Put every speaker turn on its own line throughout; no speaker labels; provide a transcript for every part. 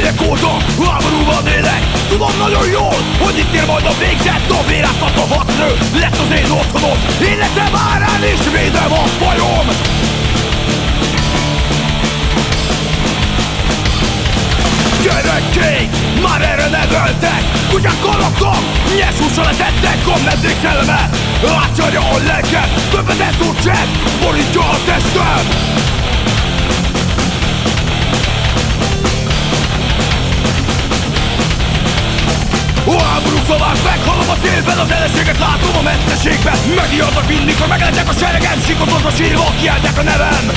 Évek óta háborúban élek. Tudom nagyon jól, hogy itt ér majd a végzett. A véráztató harcnő lett az én otthonom. Életem árán is védem a fajom. Gyerekként már erre neveltek. Kutyákkal laktam, nyers hússal letettek. A medvék szelleme átjárja a lelkem. Több ezer szúrcsek borítja a testem. A háború szavát meghallom a szélben, az ellenséget látom a messzeségben. Megijednek mindig, hogy megletek a seregem. Sikodozva sírva kiáltják a nevem.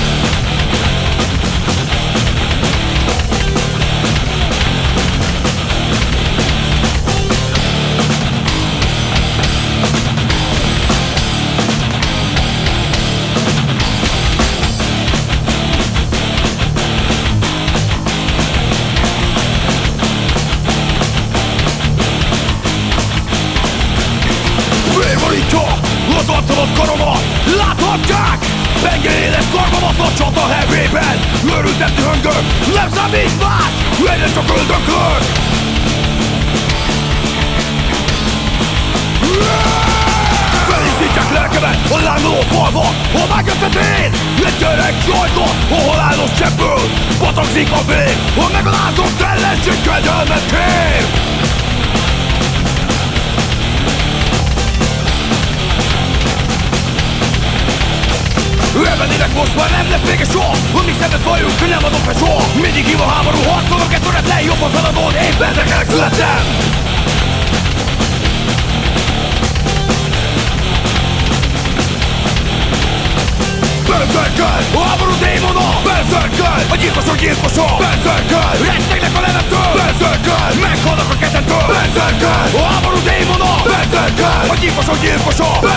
Az arcomat karomat láthatják. Penge éles karmamat a csata hevében. Őrültem dühöngök, nem számít más. Egyre csak öldöklök. Felicítják lelkemet a lángoló falva. Ha megjötted én, egy gyerek sajtot, a halálos cseppből patakzik a vér. Ha megalázott ellenség kegyelmet kér. Elmennének most már nem lesz vége soha. Amíg szemet fajunk, nem adom fel soha. Mindig hív a háború, harcolok, egy töretlen, jobban feladod. Én berzekelek születtem. Berserker, a háború démona. Berserker, a gyilkosok gyilkosa. Berserker, rettegnek a nevemtől. Berserker, meghalnak a kezemtől. Berserker, a háború démona. Berserker, a gyilkosok gyilkosa.